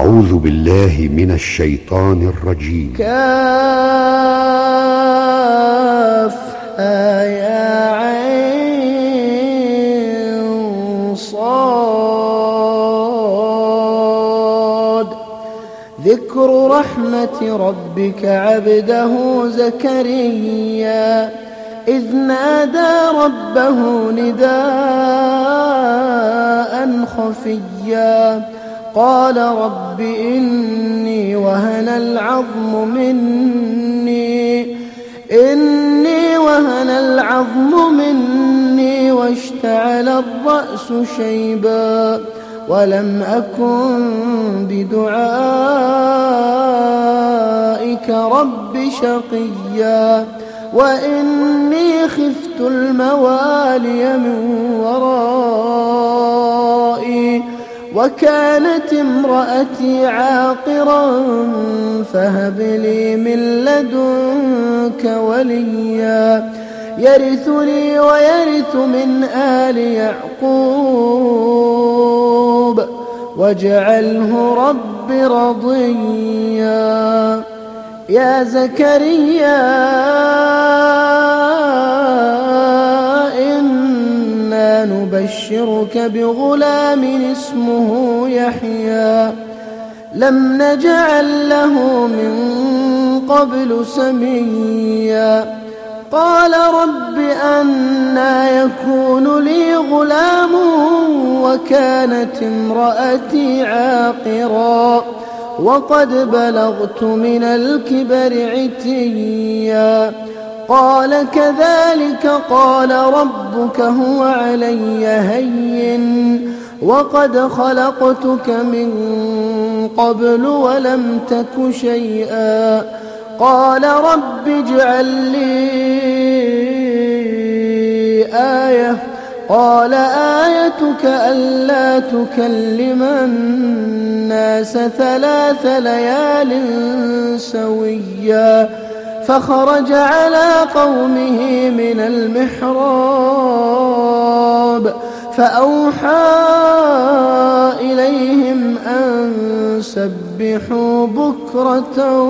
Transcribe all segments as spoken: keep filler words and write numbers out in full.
أعوذ بالله من الشيطان الرجيم. كاف يا عين صاد. ذكر رحمة ربك عبده زكريا إذ نادى ربه نداء خفيا قال رب إني وهن العظم مني إني وهن العظم مني واشتعل الرأس شيبا ولم أكن بدعائك رب شقيا وإني خفت الموالي من ورائي وكانت امرأتي عاقرا فهب لي من لدنك وليا يرثني ويرث من آل يعقوب واجعله رب رضيا. يا زكريا إنا نبشرك بغلام اسمه يحيى لم نجعل له من قبل سميا. قال رب أنى يكون لي غلام وكانت امرأتي عاقرا وقد بلغت من الكبر عتيا. قال كذلك قال ربك هو علي هين وقد خلقتك من قبل ولم تك شيئا. قال رب اجعل لي آية قال آيتك ألا تكلم الناس ثلاث ليال سويا. فخرج على قومه من المحراب فأوحى إليهم أن سبحوا بكرة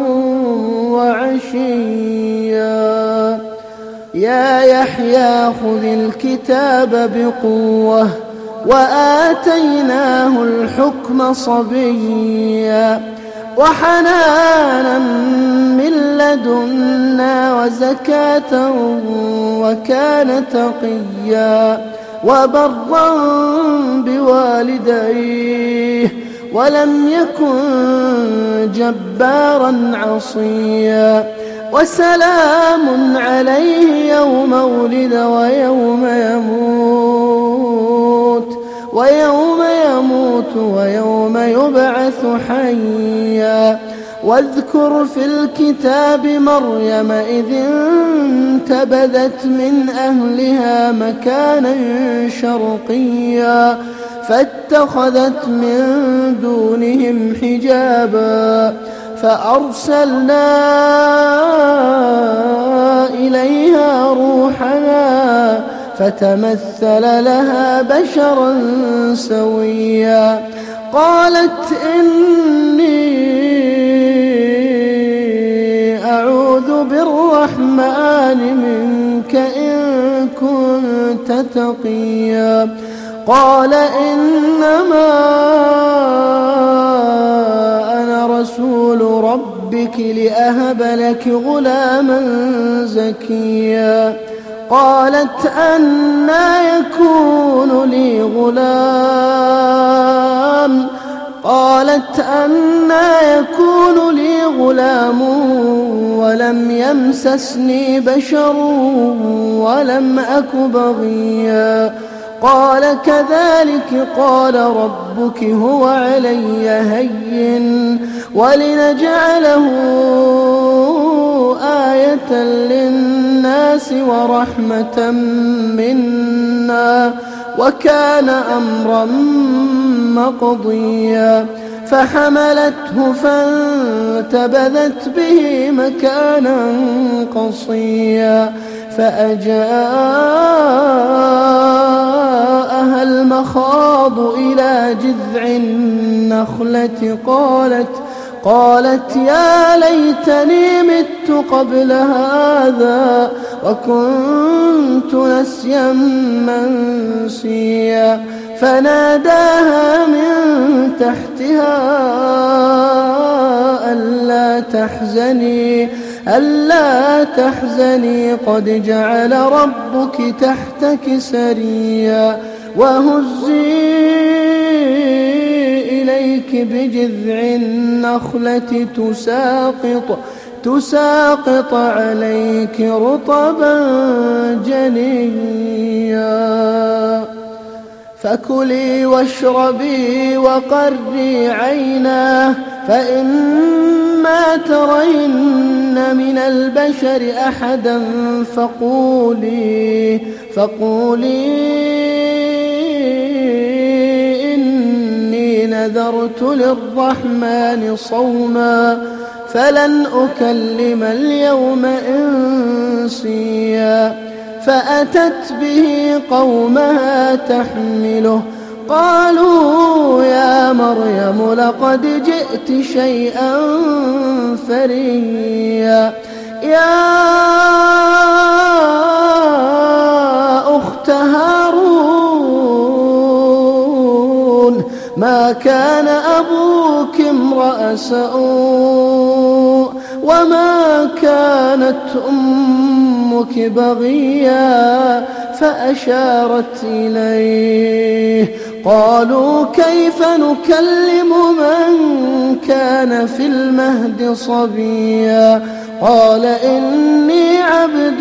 وعشيا. يا يحيى خذ الكتاب بقوة وآتيناه الحكم صبيا وحنانا من لدنا وزكاة وكان تقيا وبرا بوالديه ولم يكن جبارا عصيا. وسلام عليه يوم ولد ويوم يموت ويوم يموت ويوم يبعث حيا. واذكر في الكتاب مريم إذ انتبذت من أهلها مكانا شرقيا فاتخذت من دونهم حجابا فأرسلنا إليها روحنا فتمثل لها بشرا سويا. قالت إني أعوذ بالرحمن منك إن كنت تقيا. قال إنما أنا رسول ربك لأهب لك غلاما زكيا. قالت أنى يكون لي غلام قالت أنى يكون لي غلام ولم يمسسني بشر ولم أك بغيا. قال كذلك قال ربك هو علي هين ولنجعله آية للناس ورحمة منا وكان أمرا مقضيا. فحملته فانتبذت به مكانا قصيا فأجاءها المخاض إلى جذع النخلة قالت قالت يا ليتني مت قبل هذا وكنت نسيا منسيا فناداها من تحتها ألا تحزني ألا تحزني قد جعل ربك تحتك سريا وهزي إليك بجذع النخلة تساقط تساقط عليك رطبا جنيا فكلي واشربي وقري عينا فإما ترين من البشر أحدا فقولي فقولي إني نذرت للرحمن صوما فلن أكلم اليوم إنسيا فأتت به قومها تحمله قالوا يا مريم لقد جئت شيئا فريا يا أخت هارون ما كان أبوك امرأ سوء وما كانت أمك بغيا فأشارت إليه قالوا كيف نكلم من كان في المهد صبيا قال إني عبد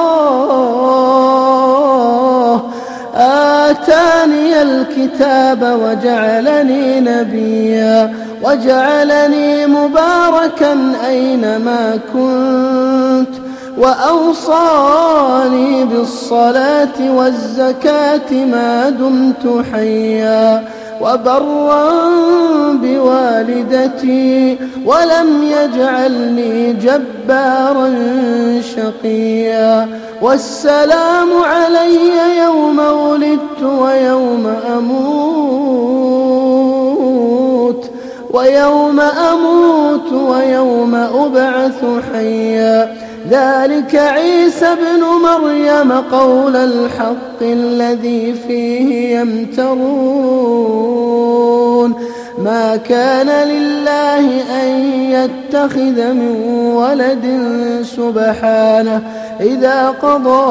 الله آتاني الكتاب وجعلني نبيا وجعلني مباركا أينما كنت وأوصاني بالصلاة والزكاة ما دمت حيا وبرا بوالدتي ولم يجعلني جبارا شقيا والسلام علي يوم ولدت ويوم أموت ويوم أموت ويوم أبعث حيا ذلك عيسى ابن مريم قول الحق الذي فيه يمترون ما كان لله أن يتخذ من ولد سبحانه إذا قضى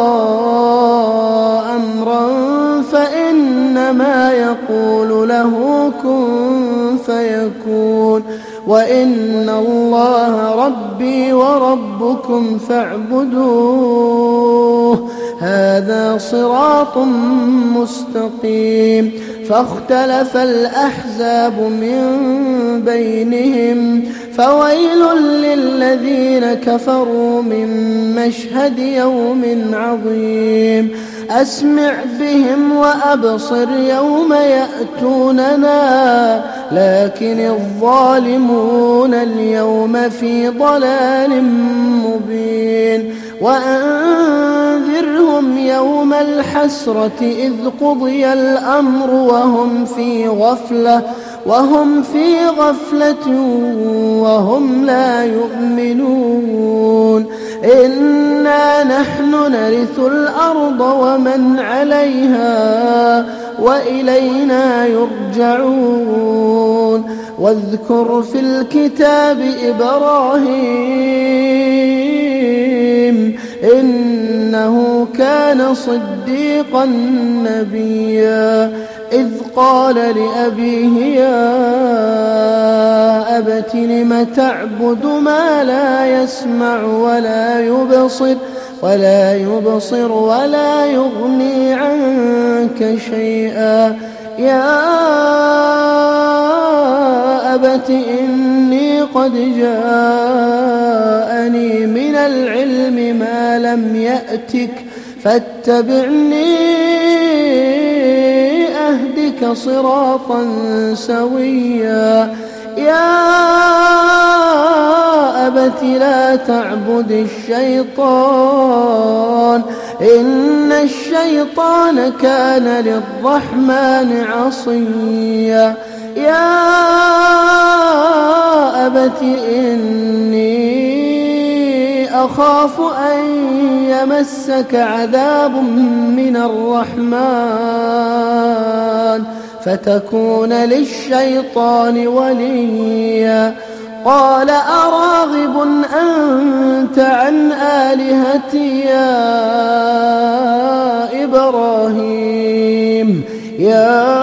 أمرا فإنما يقول له كن فيكون وإن الله ربي وربكم فاعبدوه هذا صراط مستقيم فاختلف الأحزاب من بينهم فويل للذين كفروا من مشهد يوم عظيم أسمع بهم وأبصر يوم يأتوننا لكن الظالمون اليوم في ضلال مبين وأنذرهم يوم الحسرة إذ قضي الأمر وهم في غفلة وهم في غفلة وهم لا يؤمنون إنا نحن نرث الأرض ومن عليها وإلينا يرجعون واذكر في الكتاب إبراهيم إنه كان صديقا نبيا إذ قال لأبيه يا أبت لم تعبد ما لا يسمع ولا يبصر ولا يبصر ولا يغني عنك شيئا يا أبت إني قد جاءني من العلم ما لم يأتك فاتبعني أهدك صراطا سويا يا أبت لا تعبد الشيطان إن الشيطان كان للرحمن عصيا يا أبت إني أخاف أن يمسك عذاب من الرحمن فتكون للشيطان وليا. قال أراغب أنت عن آلهتي يا إبراهيم يا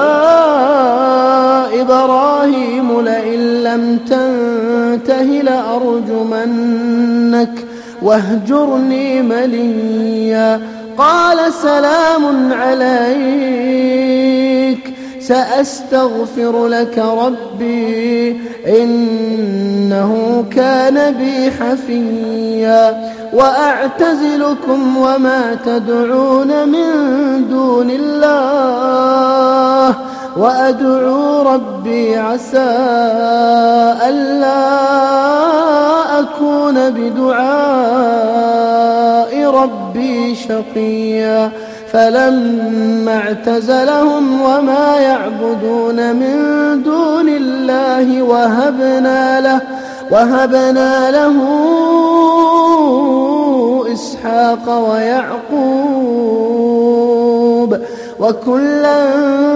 إبراهيم لئن لم تنته لأرجمنك واهجرني مليا. قال سلام عليك سأستغفر لك ربي إنه كان بي حفيا. وأعتزلكم وما تدعون من دون الله وأدعو ربي عسى ألا أكون بدعاء ربي شقيا. فلما اعتزلهم وما يعبدون من دون الله وهبنا له وهبنا له إسحاق ويعقوب وكلا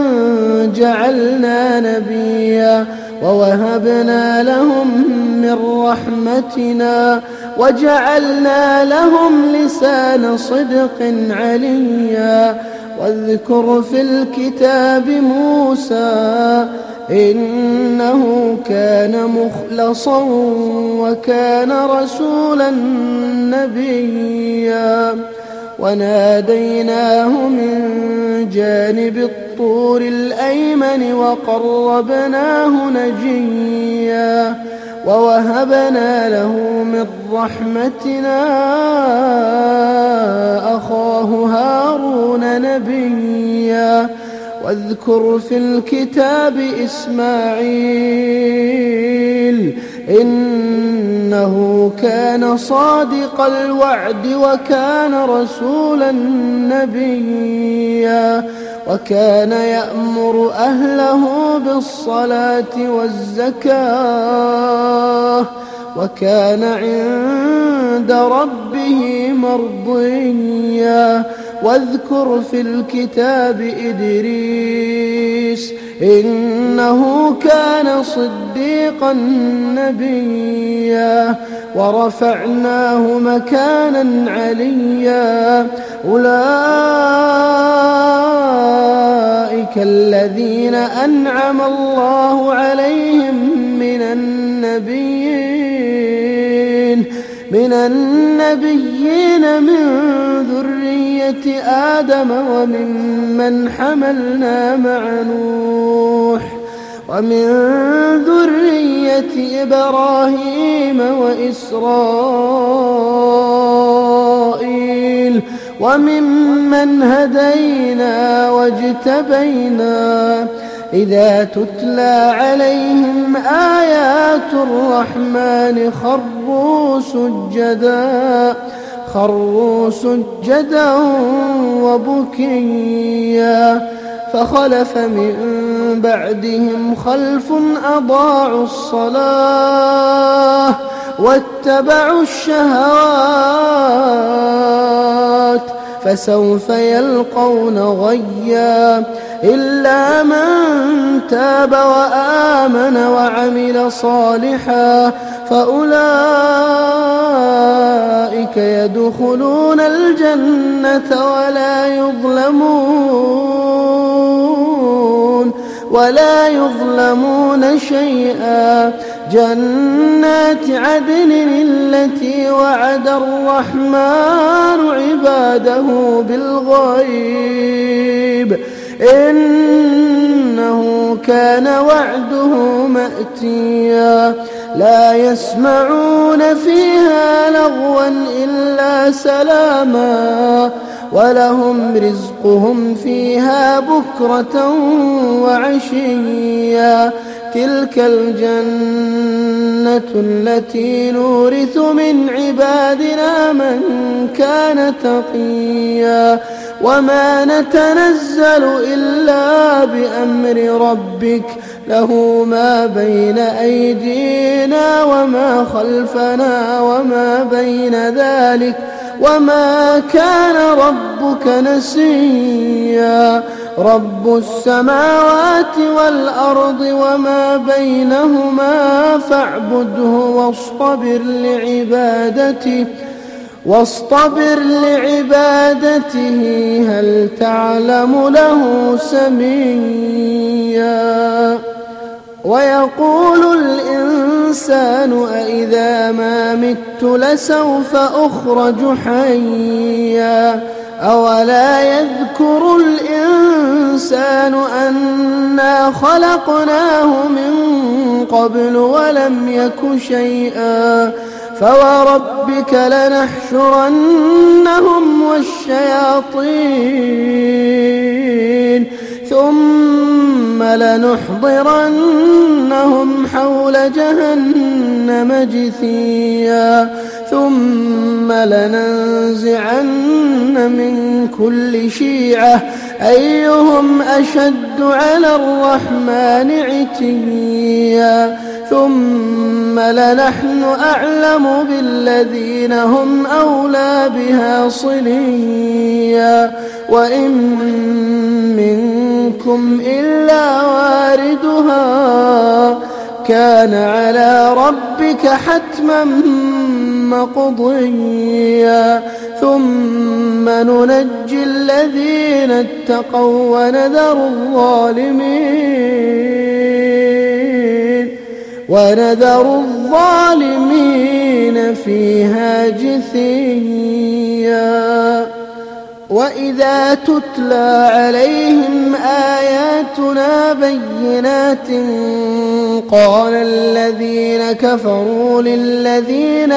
جعلنا نبيا ووهبنا لهم من رحمتنا وجعلنا لهم لسان صدق عليا. واذكر في الكتاب موسى إنه كان مخلصا وكان رسولا نبيا. وناديناه من جانب الطور الأيمن وقربناه نجيا. ووهبنا له من رحمتنا أخاه هارون نبيا. واذكر في الكتاب إسماعيل إنه كان صادق الوعد وكان رسولا نبيا. وكان يأمر أهله بالصلاة والزكاة وكان عند ربه مرضيا. واذكر في الكتاب إدريس إنه كان صديقا نبيا. ورفعناه مكانا عليا. أولئك الذين أنعم الله عليهم من النبيين من النبيين من ذرية آدم وممن حملنا مع نوح ومن ذرية إبراهيم وإسرائيل وممن هدينا واجتبينا. إذا تتلى عليهم آيات الرحمن خروا سجدا خروا سجدا وبكيا. فخلف من بعدهم خلف أضاعوا الصلاة واتبعوا الشهوات فسوف يلقون غيا. إلا من تاب وآمن وعمل صالحا فأولئك يدخلون الجنة ولا يظلمون ولا يظلمون شيئا. جنات عدن التي وعد الرحمن عباده بالغيب إنه كان وعده مأتيا. لا يسمعون فيها لغوا إلا سلاما ولهم رزقهم فيها بكرة وعشيا. تلك الجنة التي نورث من عبادنا من كان تقيا. وما نتنزل إلا بأمر ربك له ما بين أيدينا وما خلفنا وما بين ذلك وما كان ربك نسيا رب السماوات والأرض وما بينهما فاعبده واصطبر لعبادته واصطبر لعبادته هل تعلم له سميا ويقول الإنسان أإذا ما مت لسوف أخرج حيا أولا يذكر الإنسان أنا خلقناه من قبل ولم يك شيئا فوربك لنحشرنهم والشياطين ثم لنحضرنهم حول جهنم جثيا ثم لننزعن من كل شيعة أيهم أشد على الرحمن عتيا ثم لنحن أعلم بالذين هم أولى بها صليا وإن منكم إلا واردها كان على ربك حتما مقضيا ثم ننجي الذين اتقوا ونذر الظالمين ونذر الظالمين فيها جثيا وإذا تتلى عليهم آياتنا بينات قال الذين كفروا للذين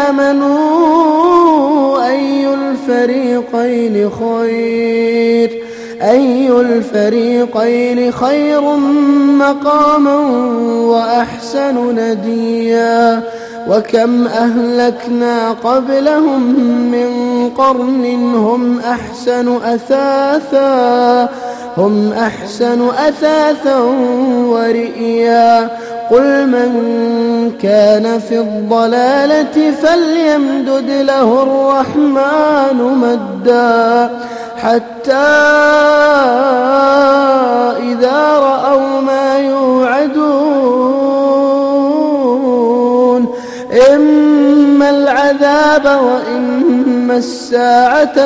آمنوا أي الفريقين خير أي الفريقين خير مقاما وأحسن نديا وكم أهلكنا قبلهم من قرن هم أحسن أثاثا هم أحسن أثاثا ورئيا قل من كان في الضلالة فليمدد له الرحمن مدا حتى إذا رأوا ما يوعدون إما العذاب وإما الساعة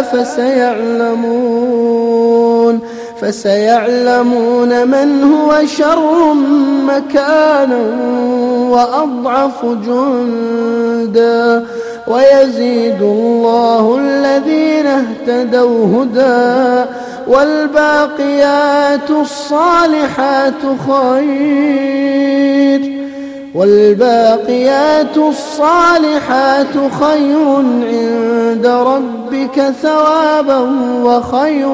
فسيعلمون فسيعلمون من هو شر مكانا وأضعف جندا ويزيد الله الذين اهتدوا هدى والباقيات الصالحات خير والباقيات الصالحات خير عند ربك ثوابا وخير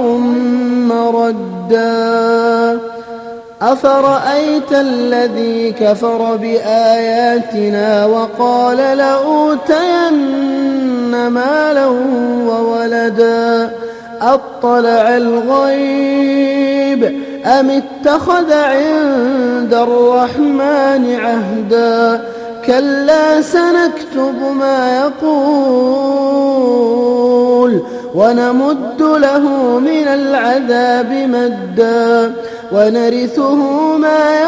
مردا أفرأيت الذي كفر بآياتنا وقال لأوتين مالا وولدا أطلع الغيب أم اتخذ عند الرحمن عهدا كلا سنكتب ما يقول ونمد له من العذاب مدا ونرثه ما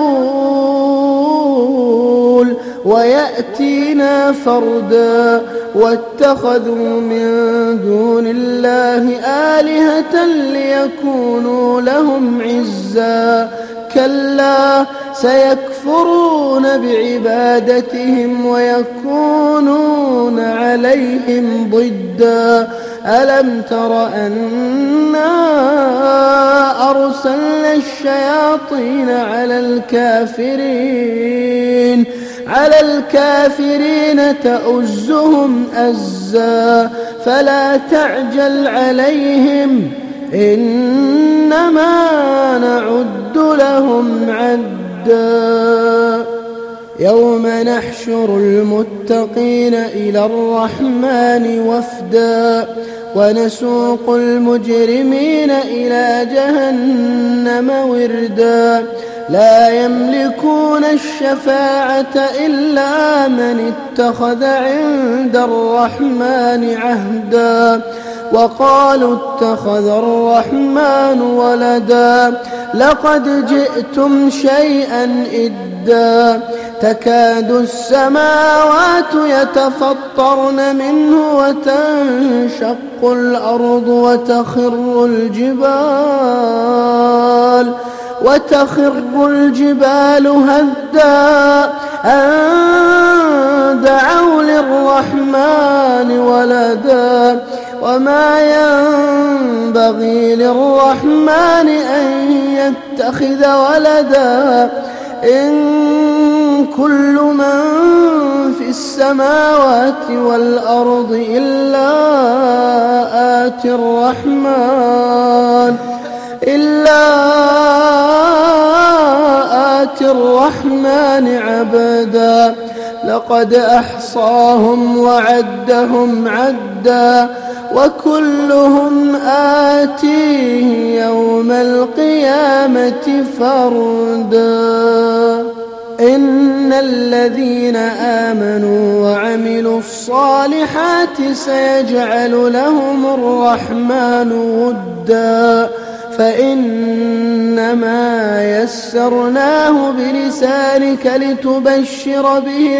يقول ويأتينا فردا واتخذوا من دون الله آلهة ليكونوا لهم عزا كلا سيكفرون بعبادتهم ويكونون عليهم ضدا ألم تر أنا أرسلنا الشياطين على الكافرين على الكافرين تؤزهم أزا فلا تعجل عليهم إنما نعد لهم عدا يوم نحشر المتقين إلى الرحمن وفدا ونسوق المجرمين إلى جهنم وردا لا يملكون الشفاعة إلا من اتخذ عند الرحمن عهدا وقالوا اتخذ الرحمن ولدا لقد جئتم شيئا إدا تكاد السماوات يتفطرن منه وتنشق الأرض وتخر الجبال وتخر الجبال هدا أن دعوا للرحمن ولدا وما ينبغي للرحمن أن يتخذ ولدا إن كل من في السماوات والأرض إلا آتي الرحمن إلا آتي الرحمن عبدا لقد أحصاهم وعدهم عدا وكلهم آتيه يوم القيامة فردا إن الذين آمنوا وعملوا الصالحات سيجعل لهم الرحمن ودا فإنما يسرناه بلسانك لتبشر به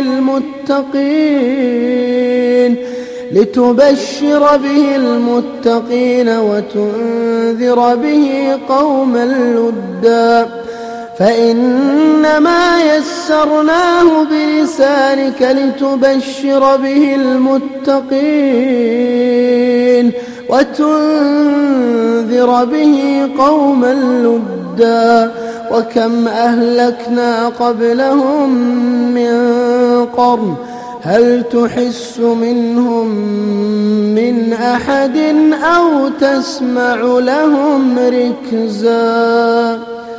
المتقين لتبشر به المتقين وتنذر به قوما لدا فإنما يسرناه بلسانك لتبشر به المتقين وتنذر به قوما لدا وكم أهلكنا قبلهم من قرن هل تحس منهم من أحد أو تسمع لهم ركزا